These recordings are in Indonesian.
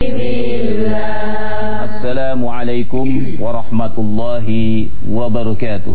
Assalamualaikum warahmatullahi wabarakatuh.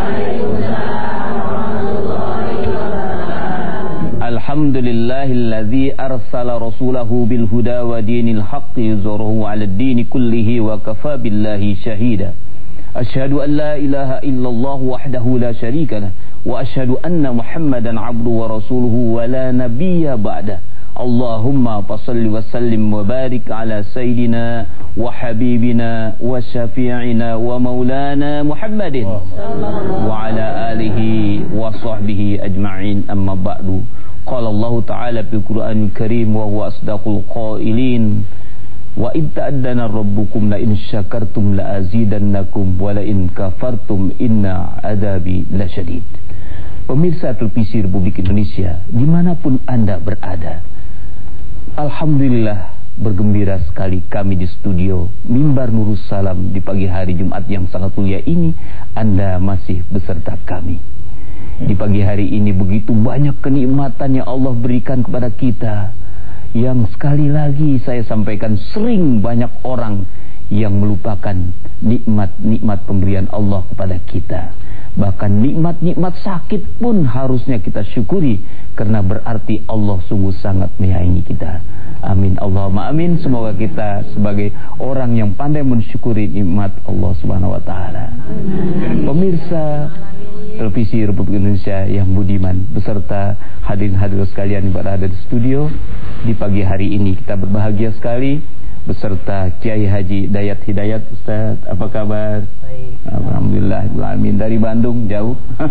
Alhamdulillahilladzi arsala rasulahu bil huda wa dinil haqqi yuzhirahu 'alad dini kullihi wa kafa billahi shahida. Asyhadu an la ilaha illallah wahdahu la syarika lah wa asyhadu anna Muhammadan 'abduhu wa rasuluhu wa la nabiyya ba'da. Allahumma salli wa sallim wa barik ala sayyidina wa habibina wa syafi'ina wa maulana Muhammadin wa ala alihi wa sahbihi ajma'in, amma ba'du. Qala Allah ta'ala fil Qur'anil Karim wa huwa asdaqul qailin wa id ta'addana rabbukum la in syakartum la azidannakum wa la in kafartum inna adabi lasyadid. Pemirsa televisi Republik Indonesia dimanapun Anda berada, alhamdulillah bergembira sekali kami di studio Mimbar Nurus Salam di pagi hari Jumat yang sangat mulia ini. Anda masih beserta kami. Di pagi hari ini begitu banyak kenikmatan yang Allah berikan kepada kita, yang sekali lagi saya sampaikan, sering banyak orang yang melupakan nikmat-nikmat pemberian Allah kepada kita. Bahkan nikmat-nikmat sakit pun harusnya kita syukuri, karena berarti Allah sungguh sangat menyayangi kita. Amin, Allahumma amin. Semoga kita sebagai orang yang pandai mensyukuri nikmat Allah Subhanahu wa taala. Pemirsa televisi Republik Indonesia yang budiman beserta hadirin-hadirat sekalian yang berada di studio, di pagi hari ini kita berbahagia sekali beserta Kiai Haji Dayat Hidayat. Ustaz, apa kabar? Baik. Alhamdulillah, amin. Dari Bandung jauh.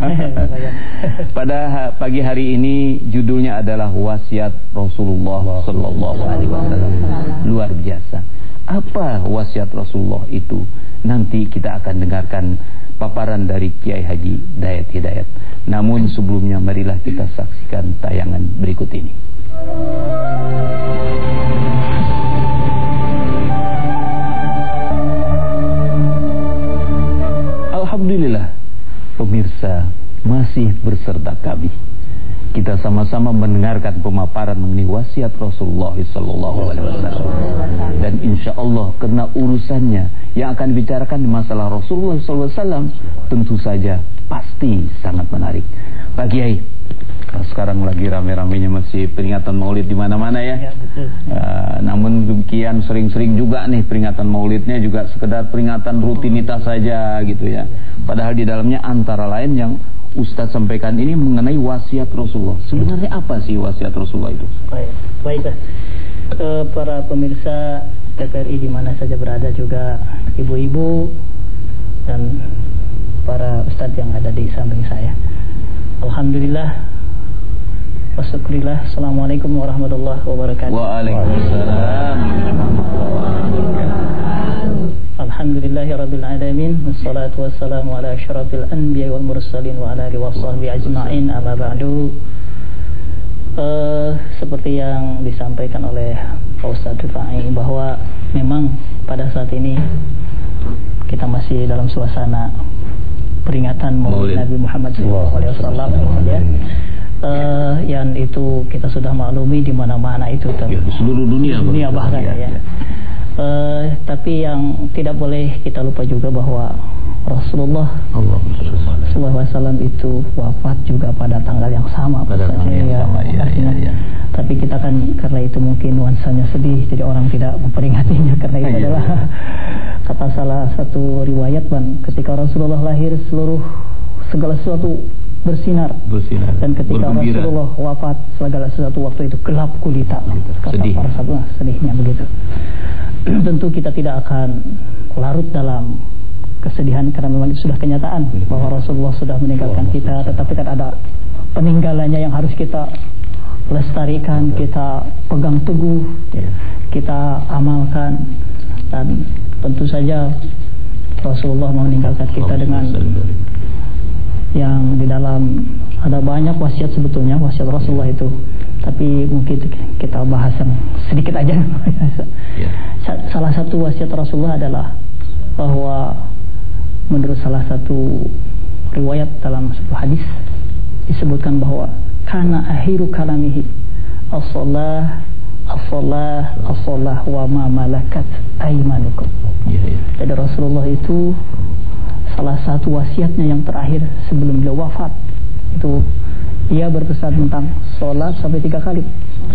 Pada pagi hari ini judulnya adalah wasiat Rasulullah sallallahu alaihi wasallam. Luar biasa. Apa wasiat Rasulullah itu? Nanti kita akan dengarkan paparan dari Kiai Haji Dayat Hidayat. Namun sebelumnya marilah kita saksikan tayangan berikut ini. Alhamdulillah, pemirsa masih berserta kami. Kita sama-sama mendengarkan pemaparan mengenai wasiat Rasulullah sallallahu alaihi wasallam. Dan insya Allah karena urusannya yang akan dibicarakan di masalah Rasulullah sallallahu alaihi wasallam, tentu saja pasti sangat menarik. Pak Kiai, sekarang lagi rame-ramenya masih peringatan Maulid di mana-mana ya. Namun demikian sering-sering juga nih peringatan Maulidnya juga sekedar peringatan rutinitas saja gitu ya. Padahal di dalamnya antara lain yang Ustadz sampaikan ini mengenai wasiat Rasulullah. Sebenarnya apa sih wasiat Rasulullah itu? Baiklah. Para pemirsa TVRI di mana saja berada, juga ibu-ibu dan para ustadz yang ada di samping saya. Alhamdulillah wasyukurillah. Assalamualaikum warahmatullahi wabarakatuh. Waalaikumsalam. Alhamdulillahirabbil alamin, wassalatu wassalamu ala asyrafil anbiya'i wal mursalin wa ala alihi washabbihi ajma'in, amma ba'du. Seperti yang disampaikan oleh Pak Ustadz Rifai, bahwa memang pada saat ini kita masih dalam suasana peringatan Maulid Nabi Muhammad SAW, ya. Yang itu kita sudah maklumi di mana-mana itu, ya, di seluruh dunia bahkan ya. Tapi yang tidak boleh kita lupa juga bahwa Rasulullah SAW itu wafat juga pada tanggal yang sama. Pada tanggal yang sama, ya. Tapi kita kan karena itu mungkin nuansanya sedih, jadi orang tidak memperingatinya, karena itu adalah kata salah satu riwayat, ketika Rasulullah lahir segala sesuatu bersinar. Dan ketika Rasulullah wafat segala sesuatu waktu itu gelap gulita. Kata para sahabat, sedihnya begitu. Tentu kita tidak akan larut dalam kesedihan, karena memang itu sudah kenyataan bahwa Rasulullah sudah meninggalkan kita. Tetapi kan ada peninggalannya yang harus kita lestarikan, kita pegang teguh, kita amalkan. Dan tentu saja Rasulullah meninggalkan kita dengan yang di dalam ada banyak wasiat, sebetulnya wasiat Rasulullah itu, tapi mungkin kita bahas yang sedikit aja. Salah satu wasiat Rasulullah adalah bahwa menurut salah satu riwayat dalam sebuah hadis disebutkan bahwa kana akhiru kalamihi as-shalah as-shalah wa ma malakat aymanukum. Jadi Rasulullah itu salah satu wasiatnya yang terakhir sebelum beliau wafat itu ia berpesan tentang sholat sampai 3 kali.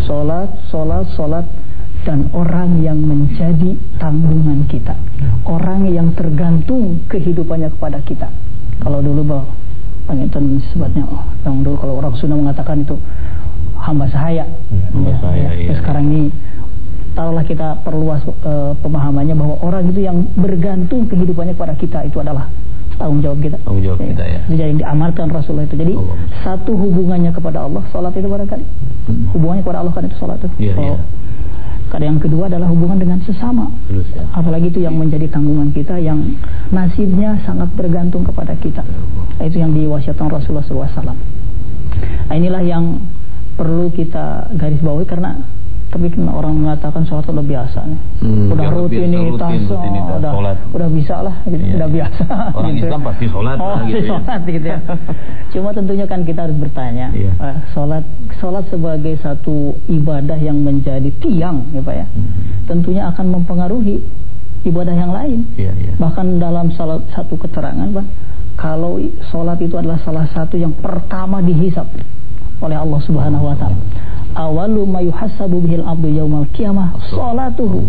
Sholat dan orang yang menjadi tanggungan kita, orang yang tergantung kehidupannya kepada kita. Kalau dulu penginten sebutnya yang dulu kalau orang Sunda mengatakan itu hamba sahaya. Sekarang ini taruhlah kita perluas pemahamannya bahwa orang itu yang bergantung kehidupannya kepada kita itu adalah tanggung jawab kita. Tanggung jawab kita ya. Itu yang diamarkan Rasulullah itu. Jadi satu hubungannya kepada Allah, salat itu barangkali. Hubungannya kepada Allah kan itu salat itu. Yang kedua adalah hubungan dengan sesama. Apalagi itu yang menjadi tanggungan kita, yang nasibnya sangat bergantung kepada kita. Itu yang diwasiatkan Rasulullah SAW. Nah, inilah yang perlu kita garis bawahi karena tapi kan orang mengatakan sholat udah biasa nih. Udah rutinitas, udah bisa lah gitu, udah biasa. Orang gitu. Islam pasti sholat gitu, sholat gitu ya. Cuma tentunya kan kita harus bertanya, sholat sebagai satu ibadah yang menjadi tiang ya Pak ya. Tentunya akan mempengaruhi ibadah yang lain. Bahkan dalam salah satu keterangan Pak, kalau sholat itu adalah salah satu yang pertama dihisab oleh Allah Subhanahu wa taala. Awalu ma yuhassabu bihil abdu yaumal qiyamah sholatuhu.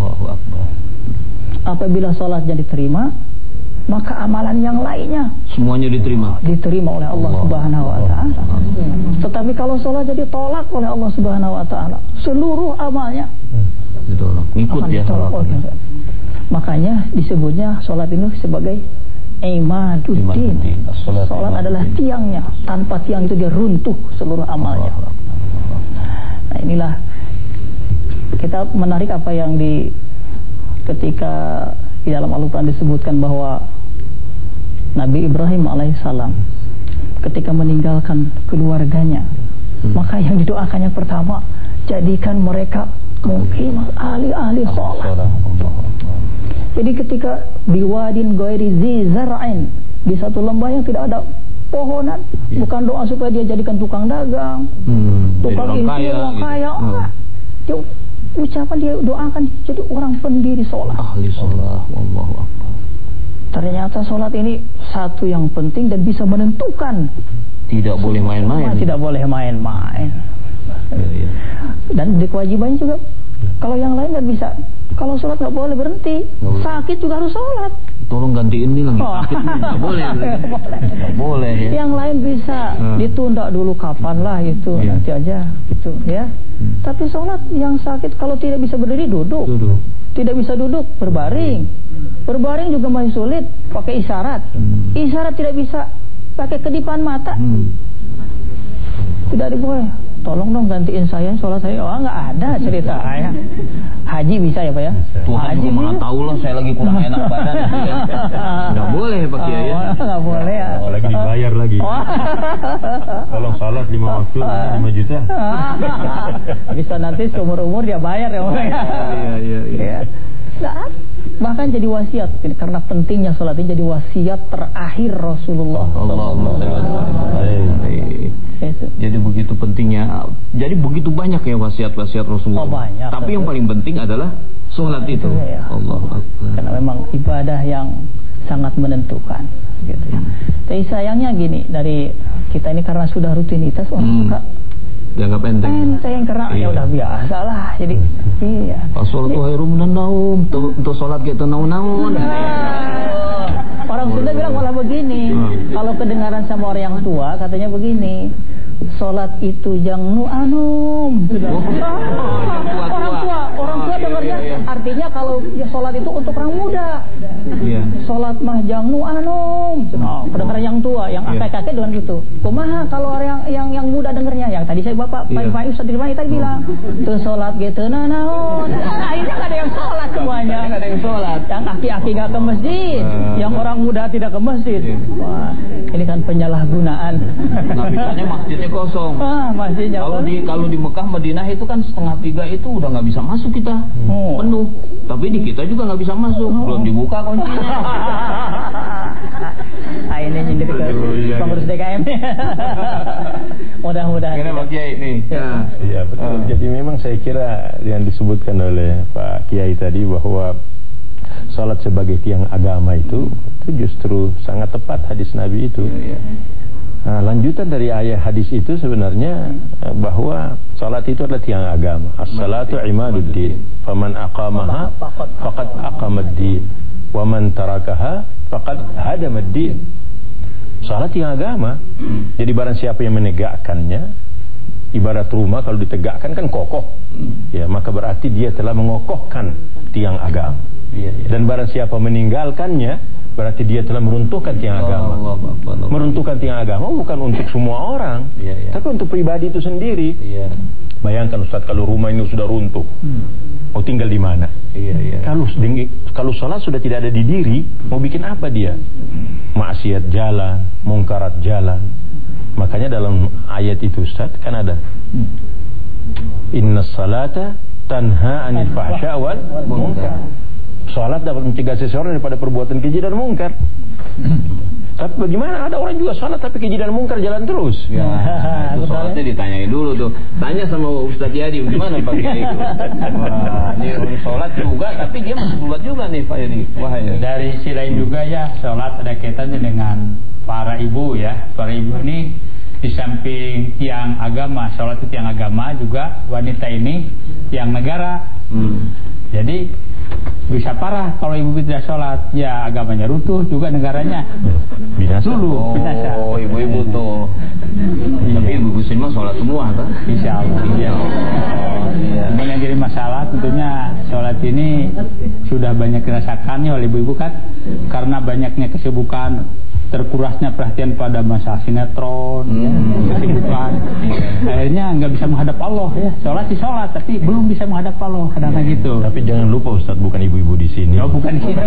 Apabila sholatnya diterima, maka amalan yang lainnya semuanya diterima oleh Allah Subhanahu wa taala. Tetapi kalau sholatnya ditolak oleh Allah Subhanahu wa taala, seluruh amalnya ikut ya. Makanya disebutnya sholat itu sebagai imaduddin. Sholat adalah tiangnya. Tanpa tiang itu dia runtuh seluruh amalnya. Nah, inilah kita menarik apa yang ketika di dalam Al-Quran disebutkan bahwa Nabi Ibrahim alaihissalam ketika meninggalkan keluarganya, maka yang didoakannya pertama, jadikan mereka muqimah ahli sholat. Jadi ketika biwadin ghairi zi zar'in, di satu lembah yang tidak ada pohonan, bukan doa supaya dia jadikan tukang dagang, tukang insur, orang kaya. Dia ucapan, dia doakan jadi orang pendiri sholat, ahli sholat. Allahu Akbar. Ternyata sholat ini satu yang penting dan bisa menentukan. Tidak boleh main-main. Tidak boleh main-main. Dan di kewajibannya juga. Kalau yang lain nggak bisa. Kalau sholat nggak boleh berhenti. Sakit juga harus sholat. Tolong gantiin ini lagi sakit nih. Nggak boleh. Nggak boleh ya. Yang lain bisa ditunda dulu kapan lah itu nanti aja gitu ya. Tapi sholat yang sakit kalau tidak bisa berdiri duduk. Tidak bisa duduk berbaring. Berbaring juga masih sulit pakai isyarat. Isyarat tidak bisa pakai kedipan mata. Tidak boleh. Tolong dong gantiin saya sholat saya. Nggak ada cerita ya. Haji bisa ya Pak ya? Tuhan haji juga maha tahu loh, saya lagi kurang enak badan. Nggak boleh Pak Kiai ya. Nggak boleh ya. Lagi dibayar lagi. Kalau salat 5 waktu 5 juta. Bisa nanti seumur-umur dia bayar ya Pak. Iya. Nah, bahkan jadi wasiat karena pentingnya sholat ini jadi wasiat terakhir Rasulullah. Jadi begitu pentingnya. Jadi begitu banyak ya wasiat-wasiat Rasulullah. Banyak. Tapi yang paling penting adalah sholat itu. Ya. Allahu Akbar. Karena memang ibadah yang sangat menentukan gitu ya. Tapi sayangnya gini, dari kita ini karena sudah rutinitas orang suka dianggap enteng karena ya udah biasa lah. Jadi as-sholatu khairum minan naum. Untuk sholat gitu naun-naun. Orang Sunda bilang malah begini. Kalau kedengaran sama orang yang tua katanya begini, sholat itu jangan anum. Orang tua dengarnya artinya kalau sholat itu untuk orang muda. Sholat mah jangan anum. Kedengaran yang tua, yang kakek dengan gitu. Kumaha kalau orang yang muda dengarnya, yang tadi saya Bapak Pak Ustaz tadi bilang, tuh sholat gitu naon. Akhirnya nggak ada yang sholat semuanya. Nggak ada yang sholat. Yang aki-aki nggak ke masjid, yang orang muda tidak ke masjid. Wah, ini kan penyalahgunaan. Nah, misalnya masjidnya kosong. Masjidnya kalau di Mekah Madinah itu kan 2:30 itu udah nggak bisa masuk kita, penuh. Tapi di kita juga nggak bisa masuk, belum dibuka kuncinya. Ini nyindir pengurus DKM. Mudah-mudahan. Kenapa Kiai ini? Iya betul. Jadi memang saya kira yang disebutkan oleh Pak Kiai tadi bahwa salat sebagai tiang agama itu justru sangat tepat hadis Nabi itu. Nah, lanjutan dari ayat hadis itu sebenarnya bahwa salat itu adalah tiang agama. As-salatu imaduddin. Faman aqamaha faqad aqamaddin. Wa man tarakaha faqad hadamaddin. Salat tiang agama. Jadi barang siapa yang menegakkannya, ibarat rumah kalau ditegakkan kan kokoh. Ya, maka berarti dia telah mengokohkan tiang agama. Dan barang siapa meninggalkannya, berarti dia telah meruntuhkan tiang agama. Meruntuhkan tiang agama bukan untuk semua orang, tapi untuk pribadi itu sendiri. Bayangkan Ustaz, kalau rumah ini sudah runtuh, mau tinggal di mana? Kalau salat sudah tidak ada di diri, mau bikin apa dia? Maksiat jalan, mungkarat jalan. Makanya dalam ayat itu Ustaz kan ada Innas salata tanha anil fahsya wal munkar. Salat dapat mencegah seseorang daripada perbuatan keji dan mungkar. Tapi bagaimana ada orang juga salat tapi keji dan mungkar jalan terus? Ya, itu salatnya ditanyain dulu tuh. Tanya sama Ustaz Yadi, gimana Pak Kiai itu? Wah, ini orang salat juga tapi dia masih buat juga nih Pak Yadi. Wah, ya. Dari sisi lain juga ya, salat ada kaitannya dengan para ibu ya. Para ibu ini di samping tiang agama, salat itu tiang agama, juga wanita ini tiang negara. Jadi bisa parah kalau ibu tidak sholat, ya agamanya runtuh, juga negaranya binasa. Dulu binasa. Oh, ibu-ibu tuh. Tapi ibu-ibu sini mah sholat semua kan? Insya Allah. Ini yang jadi masalah tentunya sholat ini sudah banyak dirasakan oleh ibu-ibu kan, karena banyaknya kesibukan, terkurasnya perhatian pada masalah sinetron, kesibukan, akhirnya nggak bisa menghadap Allah ya. Sholat sih sholat, tapi belum bisa menghadap Allah, kadang-kadang gitu. Tapi jangan lupa Ustaz, bukan ibu-ibu di sini. Oh, bukan di sini.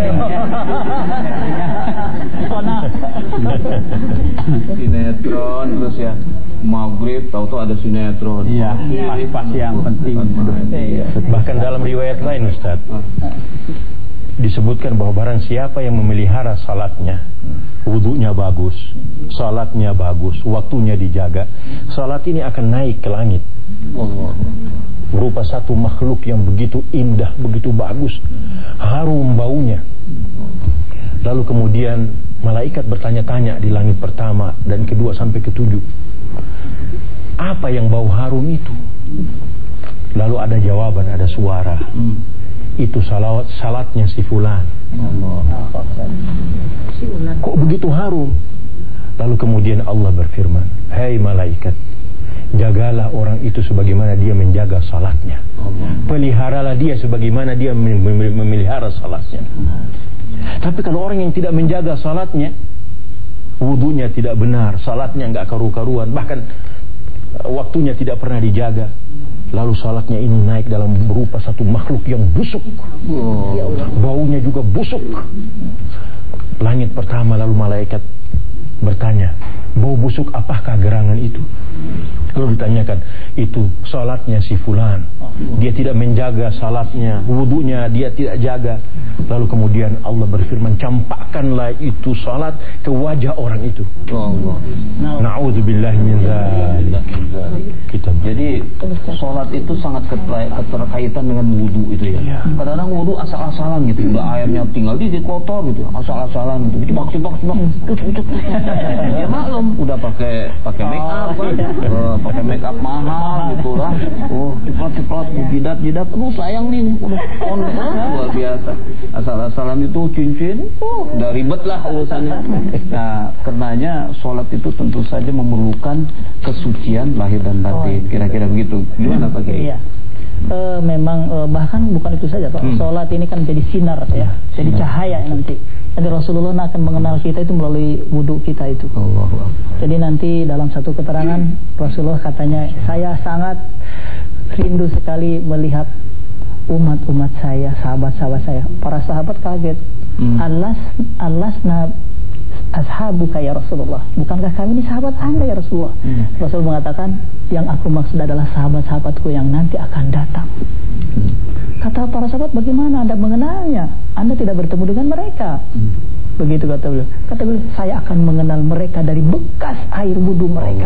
Sinetron terus ya maghrib tahu-tahu ada sinetron. Iya, pas yang penting. Bahkan dalam riwayat lain Ustaz disebutkan bahwa barang siapa yang memelihara salatnya, wudunya bagus, salatnya bagus, waktunya dijaga, salat ini akan naik ke langit berupa satu makhluk yang begitu indah, begitu bagus, harum baunya. Lalu kemudian malaikat bertanya-tanya di langit pertama dan kedua sampai ketujuh, apa yang bau harum itu? Lalu ada jawaban, ada suara, itu salatnya si fulan. Kok begitu harum? Lalu kemudian Allah berfirman, hai malaikat, jagalah orang itu sebagaimana dia menjaga salatnya. Peliharalah dia sebagaimana dia memelihara salatnya. Tapi kalau orang yang tidak menjaga salatnya, wudunya tidak benar, salatnya enggak karu-karuan, bahkan waktunya tidak pernah dijaga, lalu salatnya ini naik dalam berupa satu makhluk yang busuk, baunya juga busuk. Langit pertama lalu malaikat bertanya, bau busuk apakah gerangan itu? Lalu ditanyakan, itu salatnya si fulan, dia tidak menjaga salatnya, wudunya dia tidak jaga. Lalu kemudian Allah berfirman, campakkanlah itu salat ke wajah orang itu. Na'udzubillahi min dzalik. Jadi salat itu sangat keterkaitan dengan wudu itu ya. Kadang-kadang wudu asal-asalan gitu, udah airnya tinggal di kotor gitu, asal-asalan gitu. Cebak. Ya maklum, udah pakai make up kan, pakai make up mahal gitu lah. Oh, cepat, jidat, sayang nih, luar biasa. Asal-asalan itu cincin, udah ribet lah urusannya. Nah, karenanya sholat itu tentu saja memerlukan kesucian lahir dan batin. Kira-kira begitu. Gimana Pak Kiai? Iya. Memang bahkan bukan itu saja Pak. Sholat ini kan jadi sinar ya, jadi cahaya nanti. Jadi Rasulullah akan mengenal kita itu melalui wudhu kita itu. Jadi nanti dalam satu keterangan Rasulullah katanya, saya sangat rindu sekali melihat umat-umat saya, sahabat-sahabat saya. Para sahabat kaget. Alasna ashabuka ya Rasulullah. Bukankah kami ini sahabat Anda ya Rasulullah? Rasul mengatakan, yang aku maksud adalah sahabat-sahabatku yang nanti akan datang. Kata para sahabat, bagaimana Anda mengenalnya? Anda tidak bertemu dengan mereka. Begitu kata beliau. Kata beliau, saya akan mengenal mereka dari bekas air wudu mereka.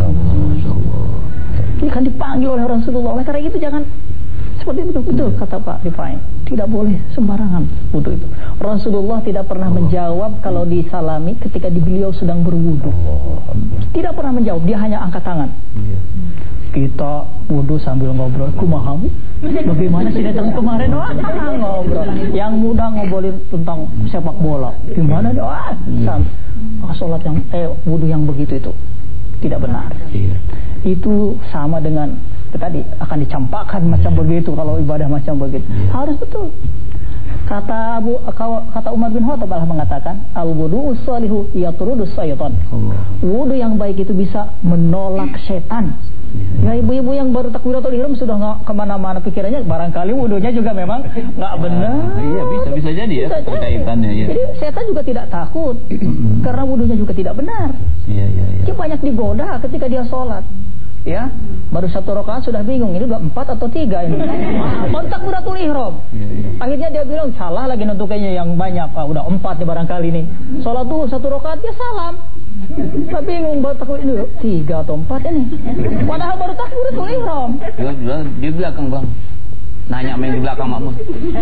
Ini kan dipanggil oleh Rasulullah. Oleh karena itu jangan seperti itu. Betul kata Pak Rifai. Tidak boleh sembarangan wudu itu. Rasulullah tidak pernah menjawab kalau disalami ketika beliau sedang berwudu. Tidak pernah menjawab. Dia hanya angkat tangan. Kita wudu sambil ngobrol. Kumahamu? Bagaimana sih datang kemarin? Wah, ngobrol. Yang muda ngobrolin tentang sepak bola. Gimana dia? Sholat yang wudu yang begitu itu tidak benar. Itu sama dengan tadi akan dicampakkan macam begitu kalau ibadah macam begitu. Harus betul. Kata Umar bin Khattab malah mengatakan al-wudu'us shalihu yatrudus syaitan. Wudu yang baik itu bisa menolak setan. Ya ibu-ibu yang baru takbiratul ihram sudah nggak kemana-mana pikirannya, barangkali wudunya juga memang nggak benar. Iya bisa jadi ya kaitannya. Ya. Jadi setan juga tidak takut karena wudunya juga tidak benar. Iya. Dia banyak digoda ketika dia sholat. Ya, baru 1 rakaat sudah bingung ini udah 4 atau 3 ini. Takbiratul ihram. Akhirnya dia bilang salah lagi nentukannya yang banyak. Udah 4 nih barangkali nih. Sholat tuh 1 rakaat dia salam. Tapi bingung baru takbir ini 3 atau 4 ini. Padahal baru takbiratul ihram. Di belakang bang. Nanya main di belakang makmum.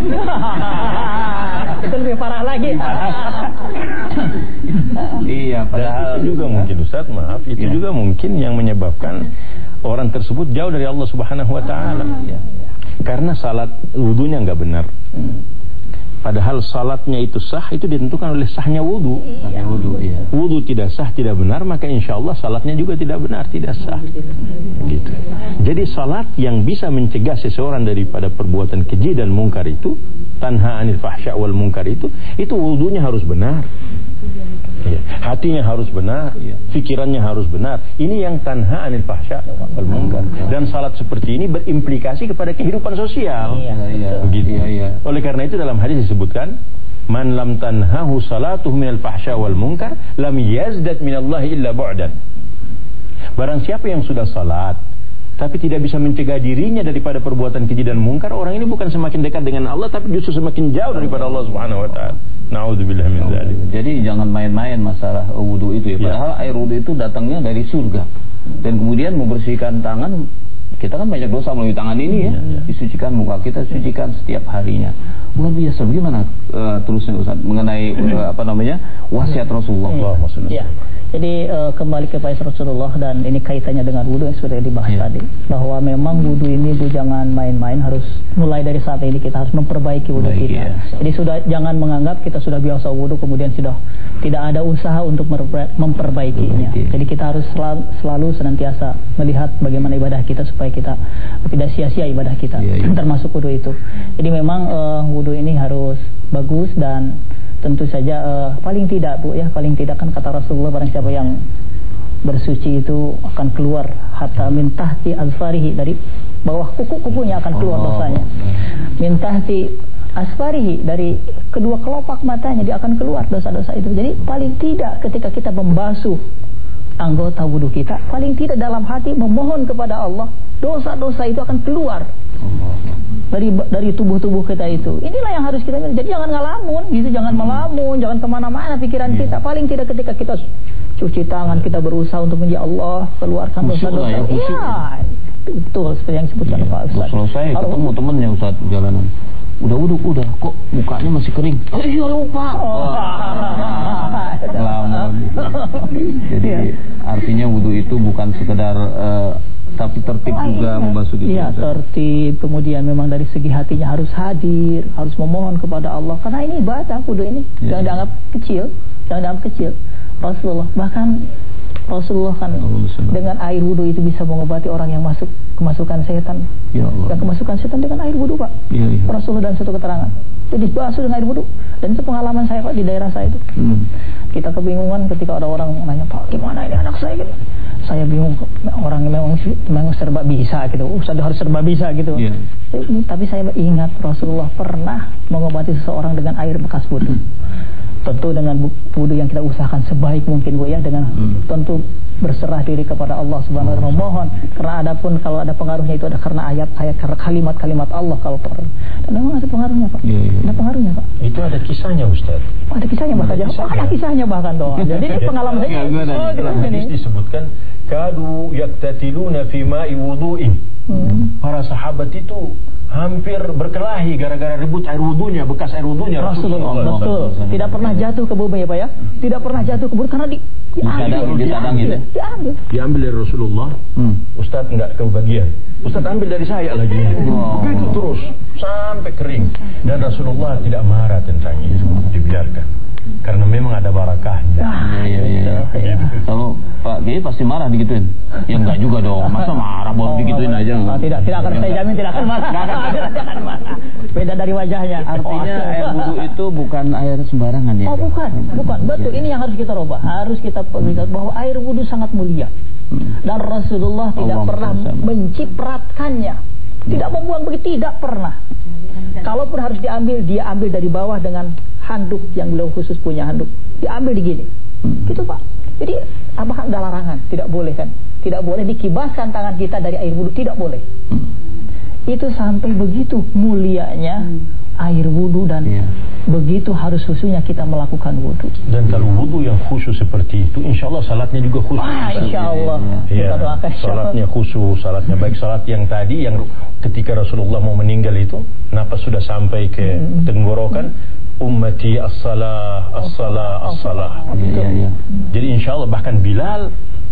Itu lebih parah lagi. Iya, padahal itu juga mungkin Ustaz, maaf, itu juga mungkin yang menyebabkan orang tersebut jauh dari Allah Subhanahu wa taala. Karena salat wudunya enggak benar. Padahal salatnya itu sah, itu ditentukan oleh sahnya wudu. Wudu tidak sah, tidak benar, maka insya Allah salatnya juga tidak benar, tidak sah. Gitu. Jadi salat yang bisa mencegah seseorang daripada perbuatan keji dan mungkar itu, tanha anil fahsya wal mungkar itu wudunya harus benar. Hatinya harus benar, pikirannya harus benar. Ini yang tanha anil fahsya wal munkar. Dan salat seperti ini berimplikasi kepada kehidupan sosial. Begitu. Oleh karena itu dalam hadis disebutkan, man lam tanhahu salatuhu minal fahsya wal munkar lam yazdad minallahi illa bu'dan. Barang siapa yang sudah salat tapi tidak bisa mencegah dirinya daripada perbuatan keji dan mungkar, orang ini bukan semakin dekat dengan Allah, tapi justru semakin jauh daripada Allah Subhanahu wa taala. Na'udzubillah min dzalik. Jadi jangan main-main masalah wudu itu ya. Padahal air wudu itu datangnya dari surga. Dan kemudian membersihkan tangan, kita kan banyak dosa melalui tangan ini ya. Disucikan muka kita, sucikan setiap harinya. Luar biasa. Bagaimana terusnya Ustaz mengenai wasiat Rasulullah? Ya. Jadi kembali kepada Rasulullah, dan ini kaitannya dengan wudu yang sudah dibahas tadi, bahwa memang wudu ini jangan main-main, harus mulai dari saat ini kita harus memperbaiki wudu kita. Jadi jangan menganggap kita sudah biasa wudu kemudian sudah tidak ada usaha untuk memperbaikinya. Jadi kita harus selalu senantiasa melihat bagaimana ibadah kita supaya kita tidak sia-sia ibadah kita, termasuk wudu itu. Jadi memang wudu ini harus bagus, dan tentu saja paling tidak paling tidak kan kata Rasulullah, barang siapa yang bersuci itu akan keluar hatta min tahti azfarihi, dari bawah kuku-kukunya akan keluar dosanya. Min tahti asfarihi, dari kedua kelopak matanya dia akan keluar dosa-dosa itu. Jadi paling tidak ketika kita membasuh anggota wudu kita, paling tidak dalam hati memohon kepada Allah, dosa-dosa itu akan keluar dari tubuh-tubuh kita itu. Inilah yang harus kita miliki. Jadi jangan ngalamun gitu, jangan melamun, jangan kemana-mana pikiran kita. Paling tidak ketika kita cuci tangan, kita berusaha untuk menjadi Allah, keluarkan dosa-dosa. Iya, betul seperti yang disebutkan Pak Ustaz. Selesai ketemu temennya Ustaz jalanan, udah kok mukanya masih kering. Iya lupa. Ngelamun. Jadi artinya wudu itu bukan sekedar tapi tertib juga membasuh diri. Iya, tertib. Kemudian memang dari segi hatinya harus hadir, harus memohon kepada Allah. Karena ini ibadah wudu ini. Jangan dianggap kecil. Rasulullah kan dengan air wudu itu bisa mengobati orang yang kemasukan setan. Ya Allah. Yang kemasukan setan dengan air wudu, Pak. Rasulullah dalam satu keterangan. Jadi basuh dengan air wudu. Dan itu pengalaman saya, Pak, di daerah saya itu. Kita kebingungan ketika ada orang nanya, Pak, gimana ini anak saya gitu. Saya bingung, orang memang serba bisa gitu. Ustaz harus serba bisa gitu. Tapi saya ingat Rasulullah pernah mengobati seseorang dengan air bekas wudu. Tentu dengan wudu yang kita usahakan sebaik mungkin, Bu, ya, dengan tentu berserah diri kepada Allah Subhanahu wa taala, memohon. Karena adapun kalau ada pengaruhnya itu ada karena ayat-ayat, kalimat-kalimat Allah kalau perlu. Dan memang ada pengaruhnya, Pak. Ada pengaruhnya, Pak. Itu Ada kisahnya Ustaz. Ada kisahnya bahkan. Ada kisahnya bahkan toh. Jadi ini pengalaman saya. Dalam hadis disebutkan kadu yaktatiluna fi ma'i wudu'in. Para sahabat itu hampir berkelahi gara-gara ribut air wudunya, bekas air wudunya Rasulullah. Betul. Tidak pernah jatuh ke bumi ya Pak ya. Tidak pernah jatuh ke bumi karena diambil dari Rasulullah. Ustaz enggak kebagian. Ustaz ambil dari saya lagi. Begitu terus sampai kering. Dan Rasulullah tidak marah tentang itu, dibiarkan. Karena memang ada barakahnya. Kalau Pak Kiai pasti marah digituin. Ya enggak juga dong. Masa marah baru digituin aja. Tidak akan saya jamin tidak akan marah. Tidak akan marah. Beda dari wajahnya. Artinya air wudu itu bukan air sembarangan ya. Oh bukan. Betul. Ini yang harus kita rubah. Harus kita perlihat bahwa air wudu sangat mulia. Dan Rasulullah tidak pernah mencipratkannya. Tidak membuang begitu, tidak pernah. Kalaupun harus diambil, dia ambil dari bawah dengan handuk yang beliau khusus punya handuk. Diambil di gini. Gitu Pak. Jadi apakah ada larangan? Tidak boleh kan? Tidak boleh dikibaskan tangan kita dari air wudu, tidak boleh. Itu sampai begitu mulianya air wudu dan begitu harus khusyuknya kita melakukan wudu. Dan kalau wudu yang khusyuk seperti itu, insya Allah salatnya juga khusyuk. Insya Allah. Kita doakan. Salatnya khusyuk, salatnya baik. Salat yang tadi yang ketika Rasulullah mau meninggal itu, napas sudah sampai ke tenggorokan. Ummati as-salah, as-salah, as-salah. Jadi insya Allah bahkan Bilal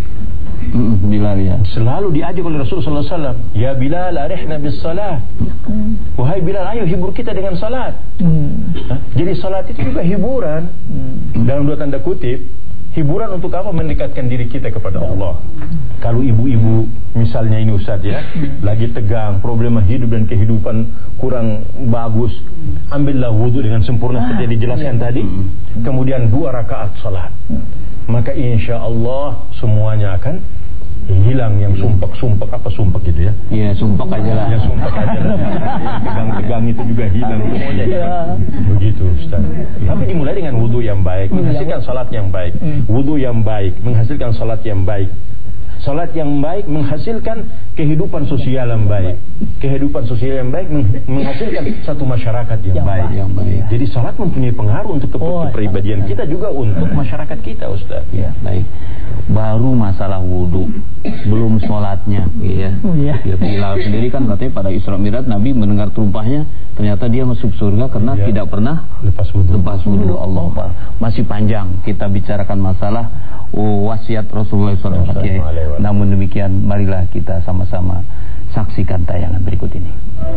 ya selalu diajak oleh Rasulullah SAW. Ya Bilal, arihna bis salah. Wahai Bilal, ayo hibur kita dengan salat. Jadi salat itu juga hiburan. Dalam dua tanda kutip, hiburan untuk apa? Mendekatkan diri kita kepada Allah. Kalau ibu-ibu misalnya ini Ustaz ya, lagi tegang, problema hidup dan kehidupan kurang bagus, ambillah wudu dengan sempurna seperti dijelaskan tadi. Kemudian 2 rakaat salat. Maka insya Allah semuanya akan hilang yang sumpak apa sumpak gitu ya? Iya, sumpak aja lah. Ya sumpak aja lah. Tegang-tegang itu juga hilang semuanya. Begitu Ustaz. Tapi dimulai dengan wudu yang baik, menghasilkan salat yang baik. Wudu yang baik menghasilkan salat yang baik. Salat yang baik menghasilkan kehidupan sosial yang baik. Kehidupan sosial yang baik menghasilkan satu masyarakat yang baik. Jadi salat mempunyai pengaruh untuk kepribadian kita juga untuk masyarakat kita Ustaz. Ya, baik. Baru masalah wudu, belum sholatnya. Ya Bilal sendiri kan katanya pada Isra Mi'raj Nabi mendengar terumpahnya, ternyata dia masuk surga karena tidak pernah lepas wudu. Allah Akbar. Masih panjang kita bicarakan masalah wasiat Rasulullah SAW. Namun demikian, marilah kita sama-sama saksikan tayangan berikut ini.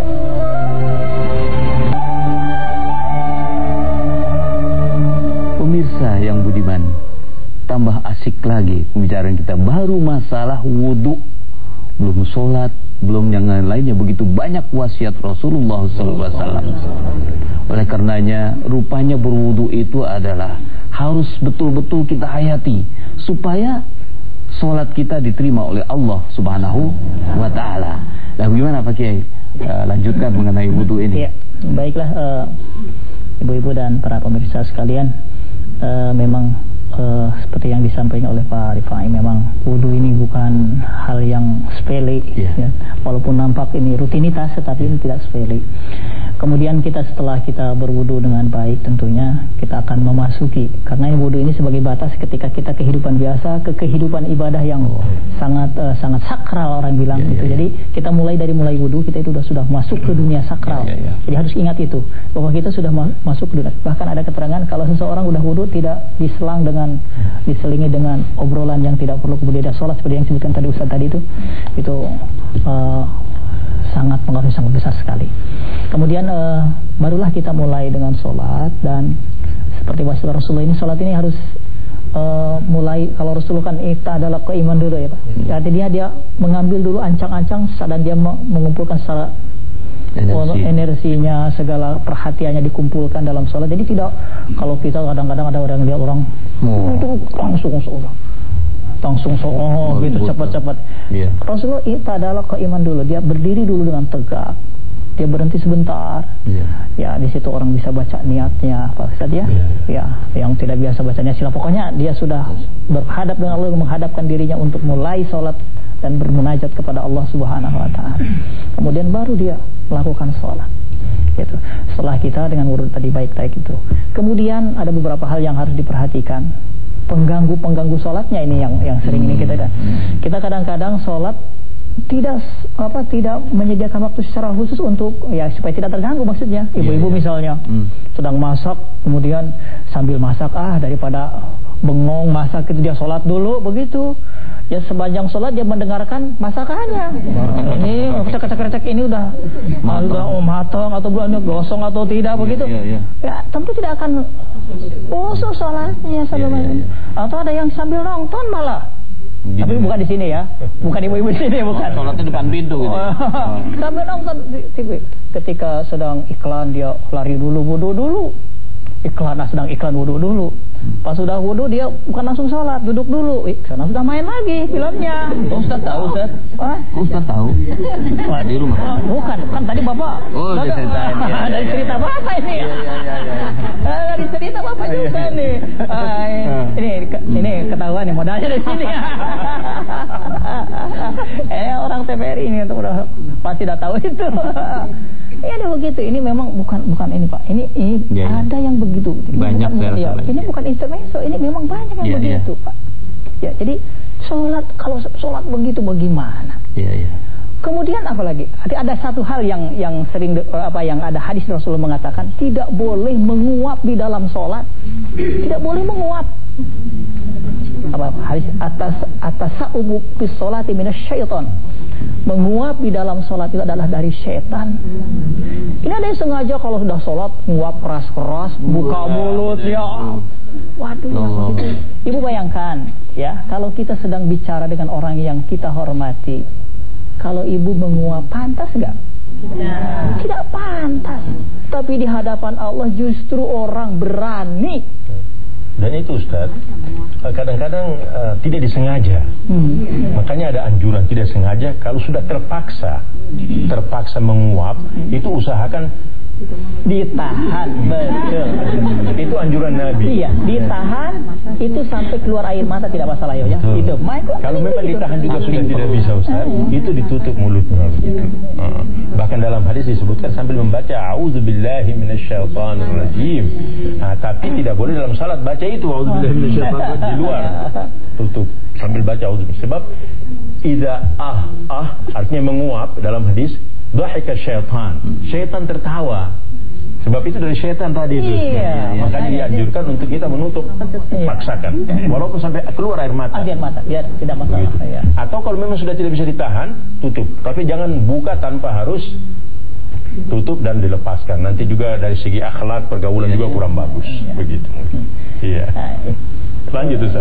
Pemirsa yang budiman, tambah asik lagi pembicaraan kita. Baru masalah wudu, belum sholat, belum yang lainnya. Begitu banyak wasiat Rasulullah SAW. Oleh karenanya, rupanya berwudu itu adalah harus betul-betul kita hayati supaya sholat kita diterima oleh Allah Subhanahu wa Ta'ala. Nah, bagaimana Pak Kiai? Lanjutkan mengenai wudu ini. Ya, baiklah ibu-ibu dan para pemirsa sekalian, memang seperti yang disampaikan oleh Pak Rifai, memang wudu ini bukan hal yang sepele ya. Walaupun nampak ini rutinitas, tetapi ini tidak sepele. Kemudian setelah kita berwudu dengan baik, tentunya kita akan memasuki, karena wudu ini sebagai batas ketika kita kehidupan biasa ke kehidupan ibadah yang sangat sakral orang bilang gitu. Jadi kita mulai wudu, kita itu sudah masuk ke dunia sakral. Jadi harus ingat itu, bahwa kita sudah masuk ke dunia. Bahkan ada keterangan kalau seseorang udah wudu tidak diselingi dengan obrolan yang tidak perlu, kemudian ada sholat seperti yang disebutkan tadi Ustaz tadi itu sangat pengaruh sangat besar sekali. Kemudian barulah kita mulai dengan sholat, dan seperti wasiat Rasulullah ini, sholat ini harus mulai, kalau Rasulullah kan itu adalah keiman dulu ya Pak. Artinya dia mengambil dulu ancang-ancang dan dia mengumpulkan secara energinya, segala perhatiannya dikumpulkan dalam sholat. Jadi tidak, kalau kita kadang-kadang ada orang lihat orang itu langsung gitu cepat-cepat. Rasulullah itu adalah keiman dulu. Dia berdiri dulu dengan tegak. Dia berhenti sebentar. Ya, di situ orang bisa baca niatnya, Pak Ustaz ya. Ya, yang tidak biasa bacanya sila. Pokoknya dia sudah berhadap dengan Allah, menghadapkan dirinya untuk mulai sholat dan bermunajat kepada Allah Subhanahu wa taala. Kemudian baru dia melakukan sholat. Gitu. Setelah kita dengan urut tadi baik-baik itu. Kemudian ada beberapa hal yang harus diperhatikan. Pengganggu sholatnya ini yang sering ini kita kadang-kadang sholat tidak menyediakan waktu secara khusus untuk ya supaya tidak terganggu, maksudnya ibu-ibu misalnya sedang masak, kemudian sambil masak daripada bengong masak itu dia sholat dulu begitu ya, sepanjang sholat dia mendengarkan masakannya. Ini krecek ini udah matang atau belum gosong atau tidak begitu. Ya tentu tidak akan khusus sholatnya atau ada yang sambil nonton malah. Tapi bukan di sini ya, bukan ibu-ibu di sini, bukan. Sholatnya depan pintu gitu. Sambil nonton TV. Ketika sedang iklan dia lari dulu, wudu dulu. Sedang iklan wudu dulu. Pas sudah wudu dia bukan langsung sholat, duduk dulu. Karena sudah main lagi filmnya. Ustaz tahu, Ustaz? Ustaz tahu? Di rumah? Bukan, kan tadi Bapak. Dari ceritain. Dari cerita Bapak ini. Dari cerita Bapak juga nih. Ini ketahuan nih modalnya dari sini. Orang TVRI ini udah pasti dah tahu itu. Ini begitu. Ini memang bukan ini Pak. Ini ada yang begitu. Banyak ini bukan intermezzo. Ini memang banyak yang begitu Pak. Ya, jadi kalau sholat begitu bagaimana? Kemudian apa lagi? Ada satu hal yang sering yang ada hadis Rasulullah mengatakan tidak boleh menguap di dalam sholat. Tidak boleh menguap. Hadis atas sa'ubu bis sholati minasyaiton. Menguap di dalam sholat itu adalah dari syaitan. Ini ada yang sengaja kalau sudah sholat nguap keras-keras, buka mulut ya. Waduh. Ibu bayangkan ya, kalau kita sedang bicara dengan orang yang kita hormati, kalau ibu menguap pantas enggak? Tidak pantas. Tapi di hadapan Allah justru orang berani. Dan itu Ustaz, kadang-kadang tidak disengaja. Makanya ada anjuran tidak sengaja. Kalau sudah terpaksa menguap, itu usahakan ditahan. Betul. Itu anjuran Nabi. Iya, ditahan itu sampai keluar air mata tidak masalah ya. Itu. Kalau memang ditahan juga sudah tidak bisa Ustaz, itu ditutup mulutnya begitu. Bahkan dalam hadis disebutkan sambil membaca a'udzubillahi minasyaitonirrajim. Tapi tidak boleh dalam salat baca itu a'udzubillahi minasyaitonirrajim di luar. Tutup sambil baca a'udzubillahi. Sebab idza artinya menguap dalam hadis. Dhahika syaitan tertawa. Sebab itu dari syaitan tadi itu. Makanya dianjurkan untuk kita menutup, paksakan. Walaupun sampai keluar air mata. Biar tidak masalah. Atau kalau memang sudah tidak bisa ditahan, tutup. Tapi jangan buka tanpa harus tutup dan dilepaskan. Nanti juga dari segi akhlak pergaulan juga kurang bagus. Begitu. Iya. Lanjut Ustaz.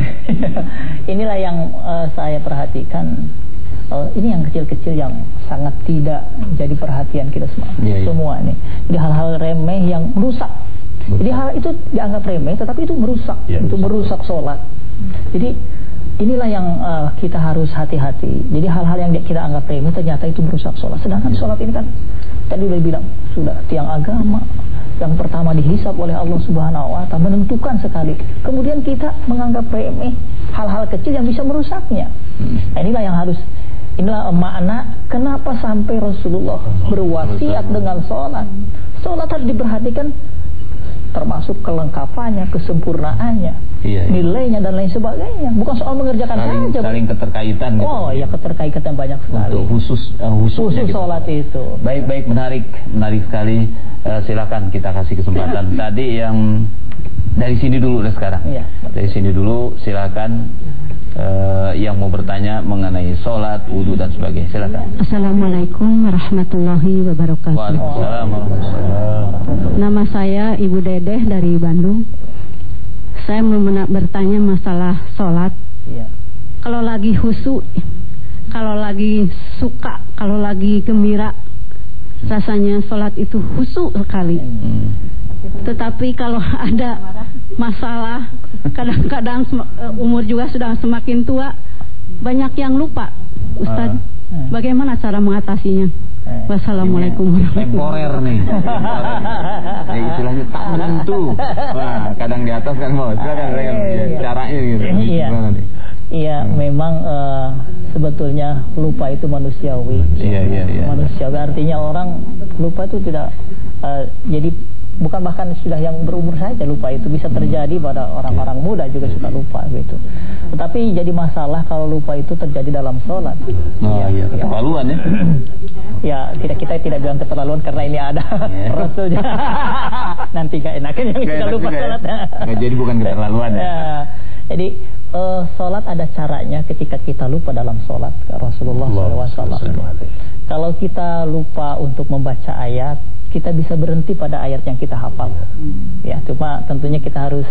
Inilah yang saya perhatikan. Ini yang kecil-kecil yang sangat tidak jadi perhatian kita semua nih. Jadi hal-hal remeh yang merusak. Jadi hal itu dianggap remeh, tetapi itu merusak. Itu merusak sholat. Jadi inilah yang kita harus hati-hati. Jadi hal-hal yang kita anggap remeh ternyata itu merusak sholat. Sedangkan sholat ini kan tadi udah bilang sudah tiang agama yang pertama dihisab oleh Allah Subhanahu wa taala, menentukan sekali. Kemudian kita menganggap remeh hal-hal kecil yang bisa merusaknya. Inilah makna kenapa sampai Rasulullah berwasiat dengan sholat. Sholat harus diperhatikan termasuk kelengkapannya, kesempurnaannya, nilainya dan lain sebagainya. Bukan soal mengerjakan saja. Saling keterkaitan. Keterkaitan banyak sekali. Untuk khusus sholat itu. Baik, menarik sekali. Silakan kita kasih kesempatan. Tadi yang dari sini dulu sekarang. Dari sini dulu silakan. Yang mau bertanya mengenai sholat, wudu dan sebagainya. Silakan. Assalamualaikum warahmatullahi wabarakatuh. Waalaikumsalam warahmatullahi wabarakatuh. Nama saya Ibu Dedeh dari Bandung. Saya mau bertanya masalah sholat. Kalau lagi khusyuk, kalau lagi suka, kalau lagi gembira, rasanya sholat itu khusyuk sekali. Tetapi kalau ada masalah, kadang-kadang umur juga sudah semakin tua, banyak yang lupa. Ustaz, bagaimana cara mengatasinya? Wassalamualaikum temporer nih. Ya, istilahnya tak menentu. Wah, kadang di atas kan mau. Silakan caranya gitu. Iya. Iya, memang sebetulnya lupa itu manusiawi. Iya. Manusiawi artinya orang lupa itu tidak jadi bukan bahkan sudah yang berumur saja lupa itu bisa terjadi pada orang-orang muda juga suka lupa gitu. Tetapi jadi masalah kalau lupa itu terjadi dalam sholat. Iya, keterlaluan ya. Ya, kita tidak bilang keterlaluan karena ini ada rasulnya. Nanti gak enakan yang kita lupa sholat. Jadi bukan keterlaluan ya. Jadi sholat ada caranya ketika kita lupa dalam sholat. Rasulullah SAW. Kalau kita lupa untuk membaca ayat, kita bisa berhenti pada ayat yang kita hafal. Ya, cuma tentunya kita harus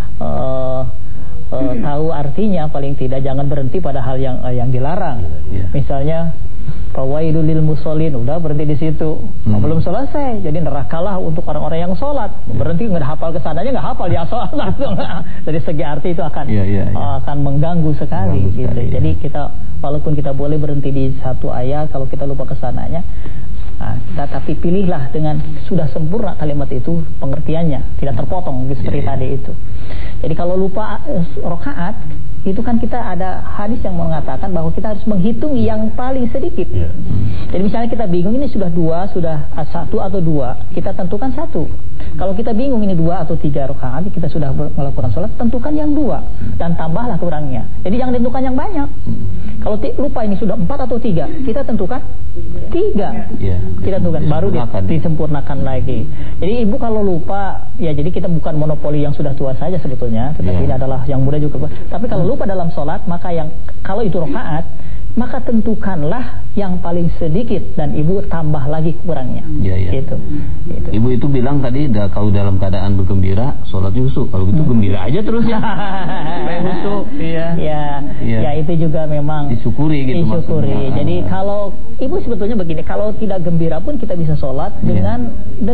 tahu artinya, paling tidak jangan berhenti pada hal yang dilarang. Misalnya fawailul lil musallin, udah berhenti di situ. Belum selesai. Jadi nerakalah untuk orang-orang yang sholat. Berhenti nggak hafal kesananya, nggak hafal dia sholat langsung. Dari segi arti itu akan mengganggu sekali. Gitu. Jadi kita walaupun kita boleh berhenti di satu ayat, kalau kita lupa kesananya, tapi pilihlah dengan sudah sempurna kalimat itu pengertiannya, tidak terpotong seperti tadi itu. Jadi kalau lupa rakaat itu kan kita ada hadis yang mengatakan bahwa kita harus menghitung yang paling sedikit. Jadi misalnya kita bingung ini sudah 2, sudah 1 atau 2, kita tentukan 1. Kalau kita bingung ini 2 atau 3 rakaat, kita sudah melakukan sholat, tentukan yang 2 dan tambahlah kurangnya. Jadi jangan tentukan yang banyak. Kalau lupa ini sudah 4 atau 3, kita tentukan 3. Kita tentukan baru disempurnakan lagi. Jadi ibu kalau lupa, ya jadi kita bukan monopoli yang sudah tua saja sebetulnya, tetapi ini adalah yang muda juga. Tapi kalau lupa dalam sholat, maka kalau itu rakaat, maka tentukanlah yang paling sedikit dan ibu tambah lagi kurangnya. Gitu. Ibu itu bilang tadi kalau dalam keadaan bergembira sholatnya khusyuk. Kalau gitu gembira aja terus ya. Khusyuk. Ya itu juga memang disyukuri gitu. Maksudnya. Jadi kalau ibu sebetulnya begini, kalau tidak gembira pun kita bisa sholat dengan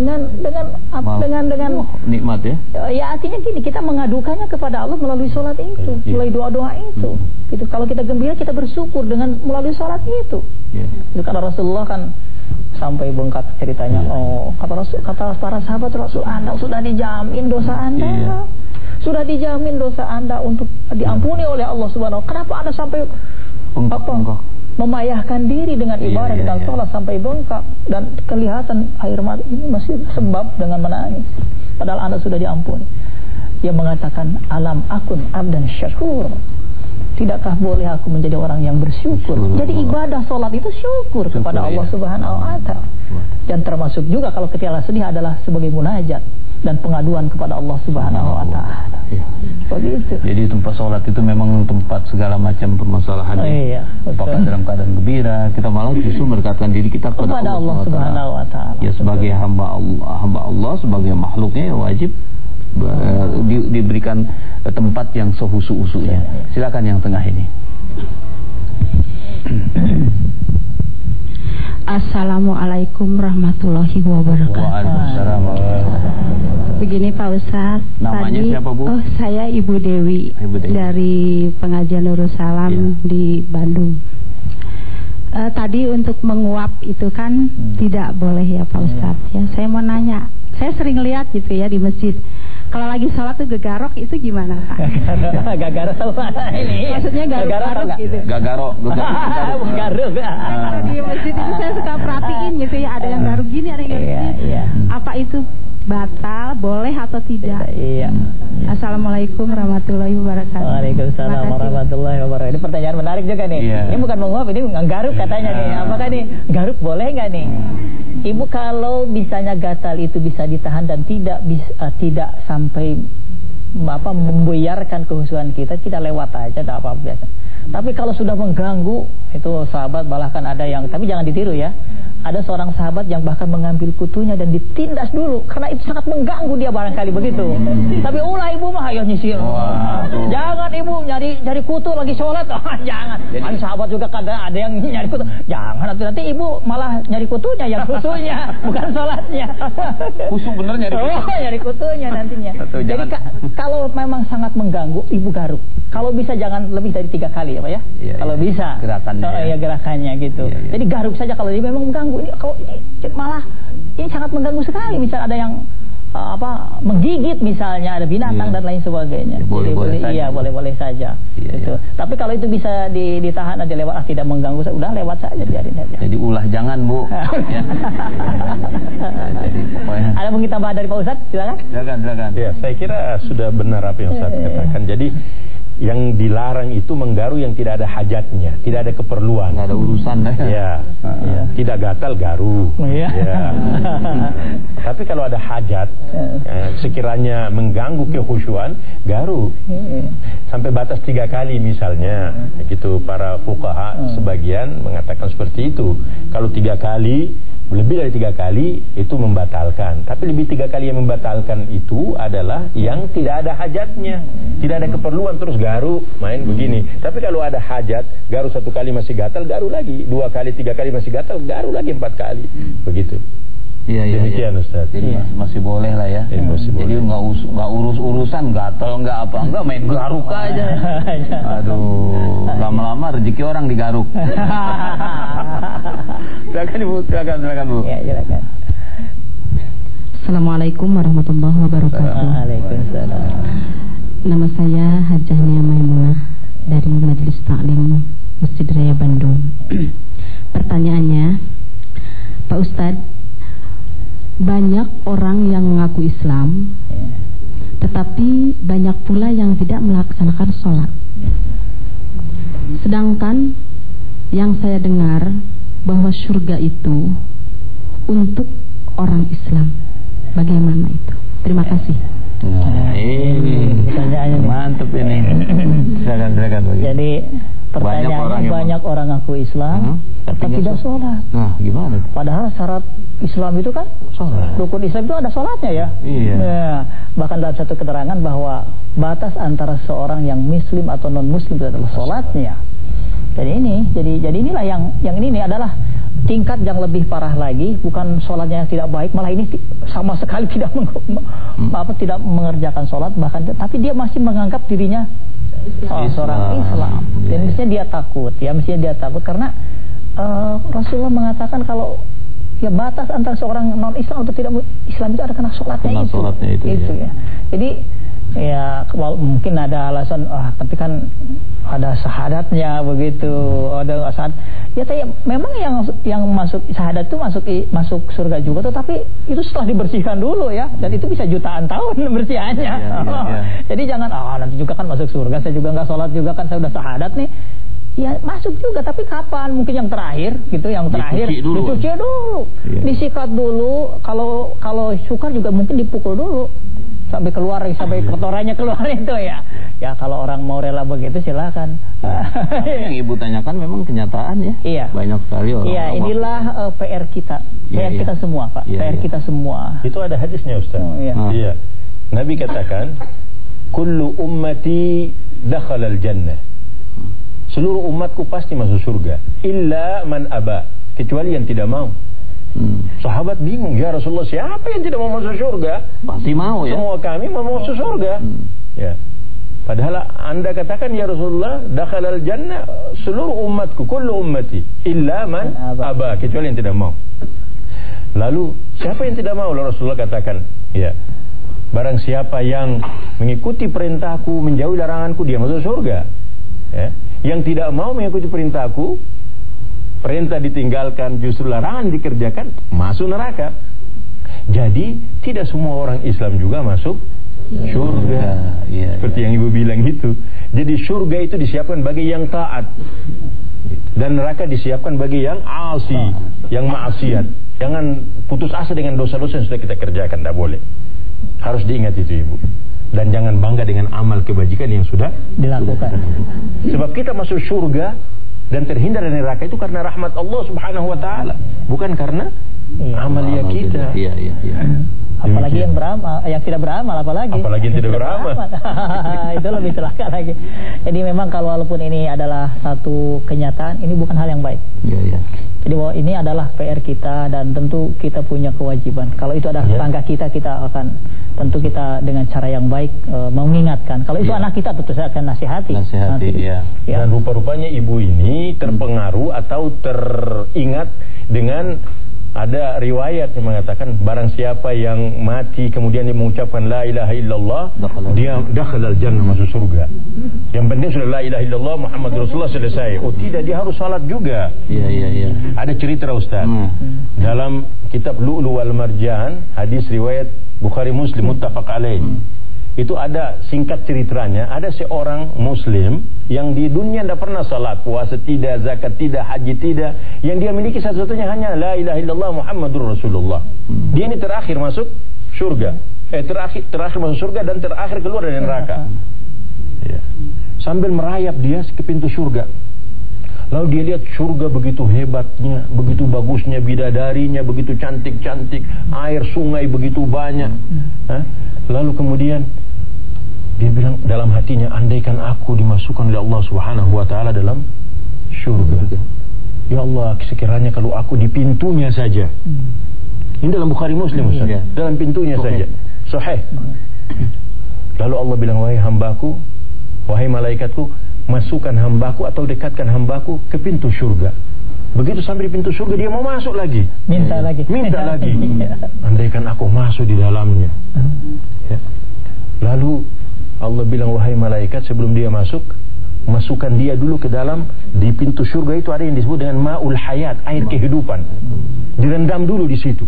nikmat ya. Ya artinya gini, kita mengadukannya kepada Allah melalui sholat itu, melalui doa-doa itu. Gitu. Kalau kita gembira, kita bersyukur dengan melalui sholat itu. Itu karena Rasulullah kan sampai bengkak ceritanya. Kata para sahabat, Rasul, Anda sudah dijamin dosa Anda. Sudah dijamin dosa Anda untuk diampuni oleh Allah Subhanahu wa taala. Kenapa Anda sampai memayahkan diri dengan ibadah dengan sholat sampai bengkak dan kelihatan air mata ini masih sebab dengan menangis, padahal Anda sudah diampuni. Dia mengatakan, alam akun abdan syakur, tidakkah boleh aku menjadi orang yang bersyukur? Jadi ibadah sholat itu syukur kepada Allah Subhanahu wa taala. Dan termasuk juga kalau ketika sedih adalah sebagai munajat dan pengaduan kepada Allah Subhanahu wa taala. Begitu. Jadi tempat sholat itu memang tempat segala macam permasalahan. Apakah dalam keadaan gembira, kita malah justru mendekatkan diri kita kepada Allah Subhanahu wa taala. Ya, sebagai hamba Allah, sebagai makhluknya ya wajib diberikan tempat yang sehusu-husunya. Silakan yang tengah ini. Assalamualaikum warahmatullahi wabarakatuh. Waalaikumsalam. Begini Pak Ustadz, namanya tadi, siapa Bu? Saya Ibu Dewi, dari pengajian Nurul Salam di Bandung. Tadi untuk menguap itu kan tidak boleh ya Pak Ustadz. Ya, saya mau nanya, saya sering lihat gitu ya di masjid. Kalau lagi sholat tuh gegarok itu gimana Pak? Gagarok ini. Maksudnya garuk-garuk gitu. Garuk. Kalau di masjid itu saya suka perhatiin gitu ya, ada yang garuk gini, ada yang garuk gini. Apa itu batal, boleh atau tidak? Assalamualaikum warahmatullahi wabarakatuh. Waalaikumsalam warahmatullahi wabarakatuh. Ini pertanyaan menarik juga nih. Ini bukan menguap, ini garuk katanya nih. Apakah nih garuk boleh nggak nih? Ibu kalau misalnya gatal itu bisa ditahan dan tidak sampai membuyarkan kehusuan kita lewat aja, tidak apa-apa biasa. Tapi kalau sudah mengganggu, itu sahabat bahkan ada yang, tapi jangan ditiru ya. Ada seorang sahabat yang bahkan mengambil kutunya dan ditindas dulu karena itu sangat mengganggu dia barangkali begitu. Tapi ibu mah ayo nyisir. Jangan ibu nyari kutu lagi sholat. Jangan. Kan sahabat juga kadang ada yang nyari kutu. Jangan, nanti ibu malah nyari kutunya yang khususnya, bukan sholatnya. Khusus bener nyari kutu. Nyari kutunya nantinya. Jadi kalau memang sangat mengganggu, ibu garuk. Kalau bisa jangan lebih dari 3 kali ya Pak ya. Kalau bisa. Gerakannya gerakannya. Ya gerakannya gitu. Jadi garuk saja kalau dia memang mengganggu. Ini kalau malah ini sangat mengganggu sekali. Misal ada yang menggigit misalnya, ada binatang dan lain sebagainya. Boleh saja. Gitu. Tapi kalau itu bisa ditahan aja lewat tidak mengganggu, udah lewat saja, biarin saja. Jadi ulah jangan, Bu. Ya. Jadi pokoknya. Ada mungkin tambahan dari Pak Ustadz? Silakan. Silakan. Ya, saya kira sudah benar apa yang Ustadz katakan. Jadi yang dilarang itu menggaru yang tidak ada hajatnya, tidak ada keperluan, nggak ada urusan lah. Ya, tidak gatal garu. Ya. Tapi kalau ada hajat, sekiranya mengganggu kekhusyuan, garu. Sampai batas 3 kali misalnya, gitu. Para fuqaha sebagian mengatakan seperti itu. Kalau 3 kali, lebih dari 3 kali itu membatalkan. Tapi lebih 3 kali yang membatalkan itu adalah yang tidak ada hajatnya, tidak ada keperluan, terus garu main begini. Tapi kalau ada hajat, garu 1 kali masih gatal, garu lagi 2 kali, 3 kali masih gatal, garu lagi 4 kali, begitu. Demikian Ustaz. Jadi masih boleh lah ya. Jadi nggak urus-urusan, gatal nggak main garuk aja. Aduh, lama-lama rezeki orang digaruk. Silakan Bu. Ya, silakan. Assalamualaikum warahmatullahi wabarakatuh. Waalaikumsalam. Nama saya Hajah Nia Maimunah dari Majelis Taklim Masjid Raya Bandung. Pertanyaannya, Pak Ustadz, banyak orang yang mengaku Islam, tetapi banyak pula yang tidak melaksanakan sholat. Sedangkan yang saya dengar bahwa surga itu untuk orang Islam. Bagaimana itu? Terima kasih. Nah, ini pertanyaannya mantap ini. Silakan. Jadi pertanyaannya banyak orang ngaku Islam, tapi tidak sholat. Nah, gimana? Padahal syarat Islam itu kan sholat. Rukun Islam itu ada sholatnya ya. Iya. Nah, bahkan dalam satu keterangan bahwa batas antara seorang yang Muslim atau non Muslim itu adalah sholatnya. Jadi inilah yang ini adalah tingkat yang lebih parah lagi, bukan sholatnya yang tidak baik, malah ini sama sekali tidak mengerjakan sholat, bahkan tapi dia masih menganggap dirinya seorang Islam. Dan mestinya dia takut karena Rasulullah mengatakan kalau ya batas antara seorang non Islam atau tidak Islam itu ada karena sholatnya itu ya. Jadi ya mungkin ada alasan tapi kan ada syahadatnya begitu, ada syahadat. Ya tapi memang yang masuk syahadat itu masuk surga juga, tetapi itu setelah dibersihkan dulu ya, dan itu bisa jutaan tahun bersihannya. Jadi jangan nanti juga kan masuk surga, saya juga nggak sholat juga kan, saya udah syahadat nih. Ya masuk juga, tapi kapan? Mungkin yang terakhir gitu, dicuci dulu. Disikat dulu, kalau sukar juga mungkin dipukul dulu sampai kotorannya keluar itu ya. Ya kalau orang mau rela begitu silakan. Tapi yang Ibu tanyakan memang kenyataan ya. Iya. Banyak sekali orang. Iya, inilah PR kita. Kita semua, Pak. Kita semua. Itu ada hadisnya, Ustaz. Iya. Nabi katakan, "Kullu ummati dakhala al-jannah." Seluruh umatku pasti masuk surga, illa man aba, kecuali yang tidak mau. Sahabat bingung, ya Rasulullah, siapa yang tidak mau masuk surga? Pasti mau ya. Semua kami mau masuk surga. Ya. Padahal Anda katakan ya Rasulullah, dakhalal jannah seluruh umatku, kullu ummati illa man aba, kecuali yang tidak mau. Lalu siapa yang tidak mau? Lalu Rasulullah katakan, ya, barang siapa yang mengikuti perintahku, menjauhi laranganku, dia masuk surga. Ya. Yang tidak mau mengikuti perintahku, perintah ditinggalkan, justru larangan dikerjakan, masuk neraka. Jadi tidak semua orang Islam juga masuk surga. Seperti yang Ibu bilang itu. Jadi surga itu disiapkan bagi yang taat, dan neraka disiapkan bagi yang asi, yang maksiat. Jangan putus asa dengan dosa-dosa yang sudah kita kerjakan, tidak boleh. Harus diingat itu, Ibu. Dan jangan bangga dengan amal kebajikan yang sudah dilakukan. Sebab kita masuk surga dan terhindar dari neraka itu karena rahmat Allah Subhanahu wa taala, bukan karena amalia kita. Iya. Apalagi yang beramal, yang tidak beramal apalagi yang tidak beramal. Itu lebih celaka lagi. Jadi memang kalau walaupun ini adalah satu kenyataan, ini bukan hal yang baik. Iya. Jadi bahwa ini adalah PR kita dan tentu kita punya kewajiban. Kalau itu adalah tetangga kita akan tentu kita dengan cara yang baik mengingatkan. Kalau itu anak kita tentu saya akan nasihati. Ya. Dan rupa-rupanya ibu ini terpengaruh atau teringat dengan ada riwayat yang mengatakan barang siapa yang mati kemudian dia mengucapkan la ilaha illallah, dia dakhalal jannah, masuk surga. Yang penting sudah la ilaha illallah Muhammad Rasulullah selesai. Oh tidak, dia harus salat juga. Iya. Ada cerita Ustaz. Dalam kitab Lu'lu' wal Marjan, hadis riwayat Bukhari Muslim muttafaq alaih. Itu ada singkat ceritanya, ada seorang muslim yang di dunia tidak pernah salat, puasa tidak, zakat tidak, haji tidak. Yang dia miliki satu-satunya hanya la ilaha illallah Muhammadur Rasulullah. Dia ini terakhir masuk surga. Terakhir masuk surga dan terakhir keluar dari neraka. Ya. Sambil merayap dia ke pintu surga. Lalu dia lihat surga begitu hebatnya, begitu bagusnya bidadarinya, begitu cantik-cantik, air sungai begitu banyak. Lalu kemudian dia bilang dalam hatinya, andaikan aku dimasukkan oleh Allah Subhanahu wa taala dalam surga. Ya Allah, sekiranya kalau aku di pintunya saja. Ini dalam Bukhari Muslim, Ustaz. Dalam pintunya saja. Sahih. Lalu Allah bilang, wahai hambaku, wahai malaikatku, masukkan hambaku atau dekatkan hambaku ke pintu surga. Begitu sampai di pintu surga dia mau masuk lagi. Minta lagi. Andaikan aku masuk di dalamnya. Ya. Lalu Allah bilang, wahai malaikat, sebelum dia masuk, masukkan dia dulu ke dalam. Di pintu surga itu ada yang disebut dengan ma'ul hayat, air kehidupan. Direndam dulu di situ,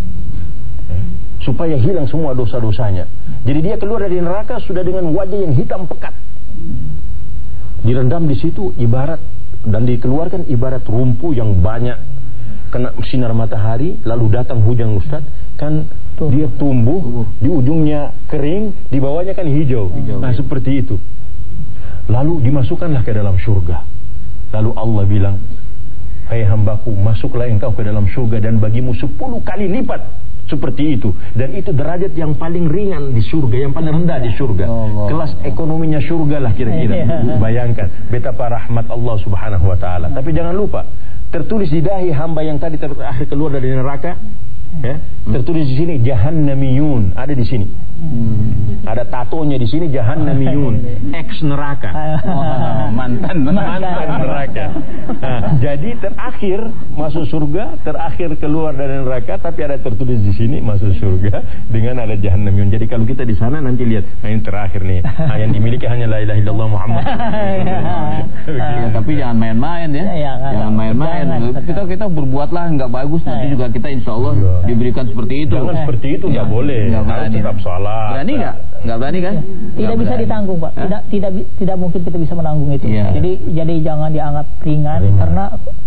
supaya hilang semua dosa-dosanya. Jadi dia keluar dari neraka sudah dengan wajah yang hitam pekat. Direndam di situ ibarat, dan dikeluarkan ibarat rumpu yang banyak kena sinar matahari, lalu datang hujan, Ustaz, kan dia tumbuh, di ujungnya kering, di bawahnya kan hijau. Nah seperti itu. Lalu dimasukkanlah ke dalam surga. Lalu Allah bilang, hai hambaku, masuklah engkau ke dalam surga dan bagimu 10 kali lipat seperti itu. Dan itu derajat yang paling ringan di surga, yang paling rendah di surga. Kelas ekonominya surga lah kira-kira. Bayangkan betapa rahmat Allah Subhanahu wa taala. Tapi jangan lupa, tertulis di dahi hamba yang tadi terakhir keluar dari neraka, ya, tertulis di sini jahannamiyun, ada di sini. Ada tatonya di sini, jahannamiyun, ex neraka. Mantan neraka. Nah, jadi terakhir masuk surga, terakhir keluar dari neraka, tapi ada tertulis di sini masuk surga dengan ada jahannamiyun. Jadi kalau kita di sana nanti lihat, nah ini terakhir nih. Nah, yang dimiliki hanya la ilaha illallah Muhammad. Tapi jangan main-main ya. Jangan main-main. Kita berbuatlah nggak bagus, nanti juga kita insya Allah diberikan seperti itu. Jangan seperti itu, nggak boleh. Harus tetap salat. Berani nggak? Nggak berani kan? Tidak bisa ditanggung, Pak. Tidak mungkin kita bisa menanggung itu. Jadi jangan dianggap ringan karena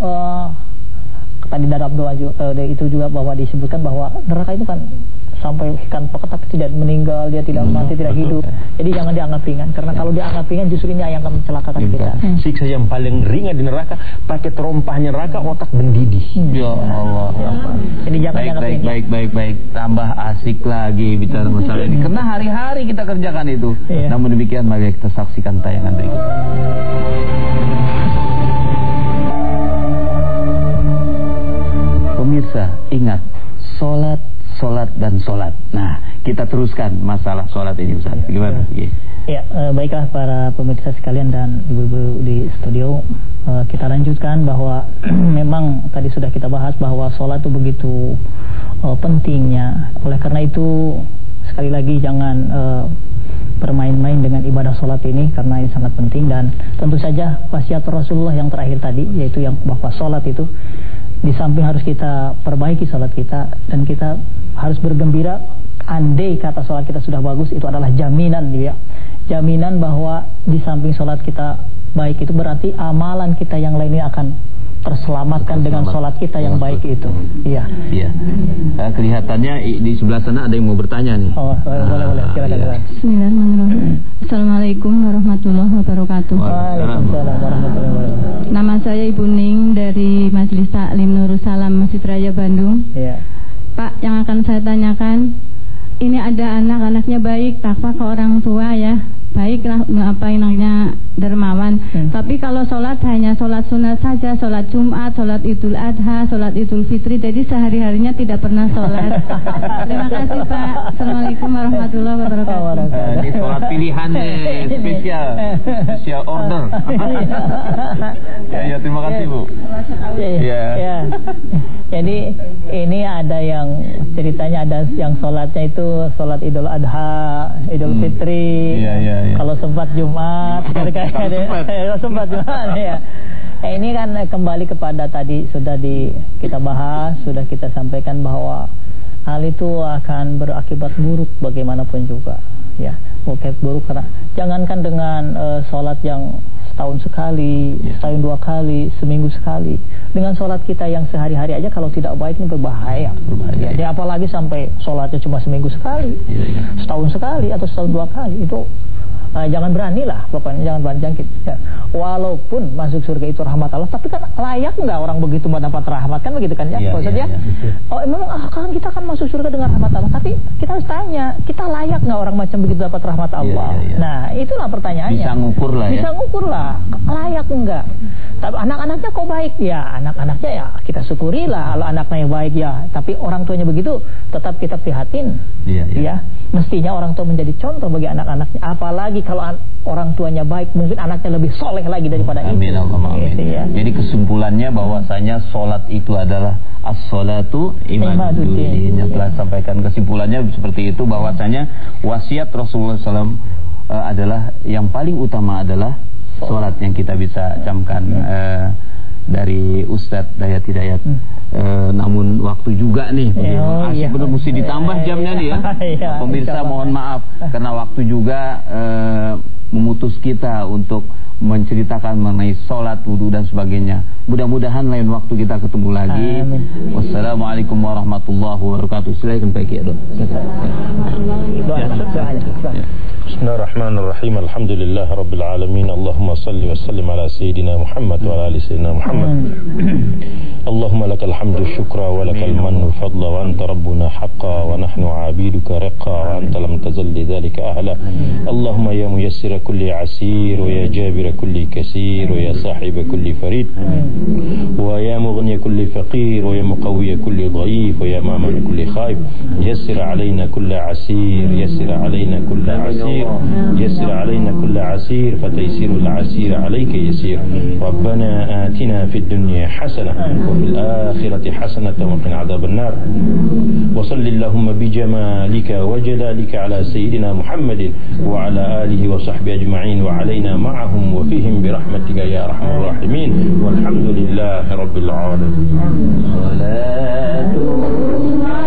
tadi dalam doa itu juga bahwa disebutkan bahwa neraka itu kan sampai ikan pekat tapi tidak meninggal, dia tidak mati, tidak hidup. Jadi jangan dianggap ringan karena kalau dianggap ringan justru ini yang akan mencelakakan kita. Siksa yang paling ringan di neraka pakai terompahnya neraka, otak mendidih. Ya Allah. Jadi jangan dianggap ringan. Baik. Tambah asik lagi bicara masalah ini. Karena hari-hari kita kerjakan itu. Namun demikian mari kita saksikan tayangan berikut. Pemirsa, ingat, solat dan solat. Nah, kita teruskan masalah solat ini, Ustaz. Gimana? Ya, baiklah para pemirsa sekalian dan ibu-ibu di studio, kita lanjutkan bahwa memang tadi sudah kita bahas bahwa solat itu begitu pentingnya. Oleh karena itu sekali lagi jangan bermain-main dengan ibadah solat ini karena ini sangat penting. Dan tentu saja wasiat Rasulullah yang terakhir tadi, yaitu yang bahwa solat itu di samping harus kita perbaiki salat kita, dan kita harus bergembira andai kata salat kita sudah bagus, itu adalah jaminan ya. Jaminan bahwa di samping salat kita baik, itu berarti amalan kita yang lainnya akan terselamatkan dengan salat kita yang baik itu. Iya. Kelihatannya di sebelah sana ada yang mau bertanya nih. Oh, boleh. Silakan. Bismillahirrahmanirrahim. Assalamualaikum warahmatullahi wabarakatuh. Waalaikumsalam warahmatullahi wabarakatuh. Nama saya Ibu Ning dari Majelis Taklim Nurul Salam Masjid Raya Bandung. Iya. Pak, yang akan saya tanyakan, ini ada anaknya baik, takwa ke orang tua ya, baik lah, apa namanya, dermawan. Tapi kalau sholat hanya sholat sunat saja, sholat Jumat, sholat Idul Adha, sholat Idul Fitri, jadi sehari-harinya tidak pernah sholat. Terima kasih Pak. Assalamualaikum warahmatullahi wabarakatuh. Ini sholat pilihan spesial order. Ya, terima kasih Bu. Ya. Jadi ini ada yang ceritanya, ada yang sholatnya itu sholat Idul Adha, Idul Fitri. Kalau sempat Jumat, sempat Jumat ya. Ini kan kembali kepada tadi sudah kita bahas, sudah kita sampaikan bahwa hal itu akan berakibat buruk bagaimanapun juga, ya. Berakibat buruk karena jangankan dengan sholat yang setahun sekali, setahun 2 kali, seminggu sekali. Dengan sholat kita yang sehari-hari aja kalau tidak baik ini berbahaya. Ya, apalagi sampai sholatnya cuma seminggu sekali, setahun sekali atau setahun 2 kali, itu jangan beranilah, pokoknya jangan berani jangkit. Ya. Walaupun masuk surga itu rahmat Allah, tapi kan layak nggak orang begitu mendapat rahmat, kan begitu kan ya? Maksudnya, memang kan kita kan masuk surga dengan rahmat Allah, tapi kita harus tanya, kita layak nggak orang macam begitu dapat rahmat Allah? Nah, itulah pertanyaannya. Bisa ngukur lah ya. Bisa ngukur lah, layak nggak? Tapi anak-anaknya kok baik ya? Anak-anaknya ya kita syukurilah kalau anaknya yang baik ya. Tapi orang tuanya begitu, tetap kita prihatin. Ya, mestinya orang tua menjadi contoh bagi anak-anaknya. Apalagi kalau orang tuanya baik, mungkin anaknya lebih soleh lagi daripada itu. Amin. Gitu, ya. Jadi kesimpulannya bahwasanya sholat itu adalah as-sholatu imaduddin. Yang telah sampaikan kesimpulannya seperti itu, bahwasanya wasiat Rasulullah SAW adalah yang paling utama adalah sholat, yang kita bisa camkan dari Ustadz Dayat Hidayat. Namun waktu juga nih, benar mesti ditambah jamnya nih ya. Pemirsa mohon maaf karena waktu juga memutus kita untuk menceritakan mengenai sholat, wudhu dan sebagainya. Mudah-mudahan lain waktu kita ketemu lagi. Wassalamualaikum warahmatullahi wabarakatuh. Silakan Pak Kiai. Bismillahirrahmanirrahim. Alhamdulillah rabbil alamin. Allahumma salli wa sallim ala sayyidina Muhammad wa ala ali sayyidina Muhammad. Allahumma lakal hamdu syukra wa lakal mannu fadla wa anta rabbuna haqqa wa nahnu abiduka riqqa wa anta lam tazal lidhalika ahla. Allahumma ya muyassira kulli asir wa ya jabira kulli kasir wa ya sahiba kulli farid wa ya mughniya kulli faqir wa ya muqawwiya kulli dhaif wa ya ma'man kulli khaif. Yassir alayna kulli asir, yassir alayna kulli asir, yassir alayna kulli asir, fataysirul asir alayka yasir. Rabbana atina fid dunya hasanah wa fil akhirati hasanah wa qina adhaban nar. Wa sallallahu bijamalika wa jalalika ala sayyidina Muhammadin wa ala alihi wa sahbihi ajma'in wa alayna ma'ahum wa fihim bi rahmatika ya arhamar rahimin. Walhamdulillahi rabbil alamin.